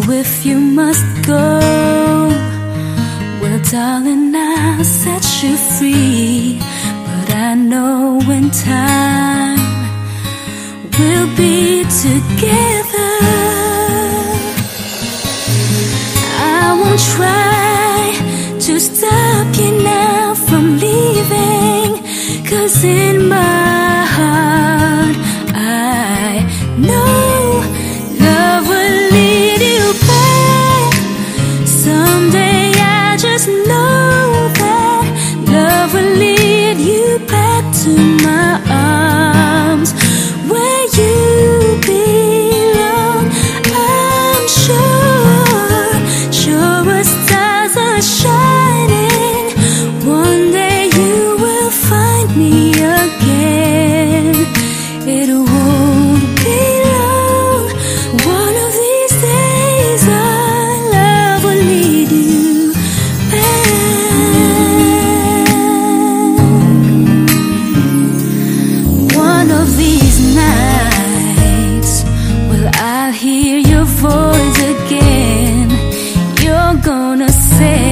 if you must go, well, darling, I'll set you free. But I know in time we'll be together. I won't try to stop you now from leaving, 'cause in my heart I know love will lead you back. Someday I just know that love will lead you back to my arms where you belong. I'm sure as stars are shining, one day you will find me again. It won't be long. One of these days our love will lead you back. One of these nights, well, I'll hear your voice again. You're gonna say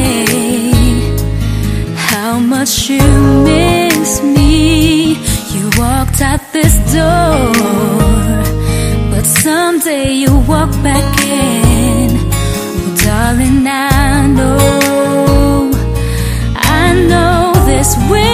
how much you miss me. You walked out this door, but someday you'll walk back in. Well, darling, I know this will